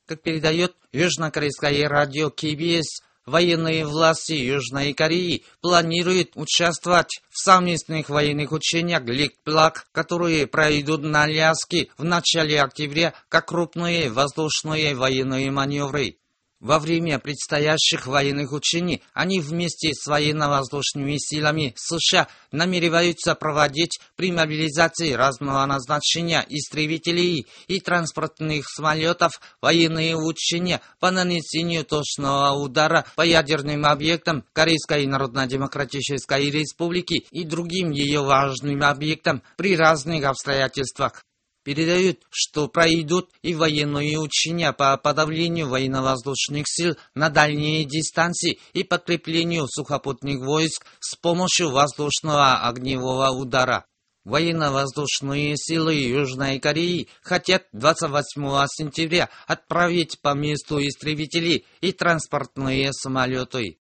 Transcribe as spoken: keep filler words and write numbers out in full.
Как передает южнокорейское радио кей би эс, военные власти Южной Кореи планируют участвовать в совместных военных учениях Ликблак, которые пройдут на Аляске в начале октября, как крупные воздушные военные маневры. Во время предстоящих военных учений они вместе с военно-воздушными силами США намереваются проводить при мобилизации разного назначения истребителей и транспортных самолетов военные учения по нанесению точного удара по ядерным объектам Корейской Народно-Демократической Республики и другим ее важным объектам при разных обстоятельствах. Передают, что пройдут и военные учения по подавлению военно-воздушных сил на дальние дистанции и подкреплению сухопутных войск с помощью воздушного огневого удара. Военно-воздушные силы Южной Кореи хотят двадцать восьмого сентября отправить по месту истребители и транспортные самолеты.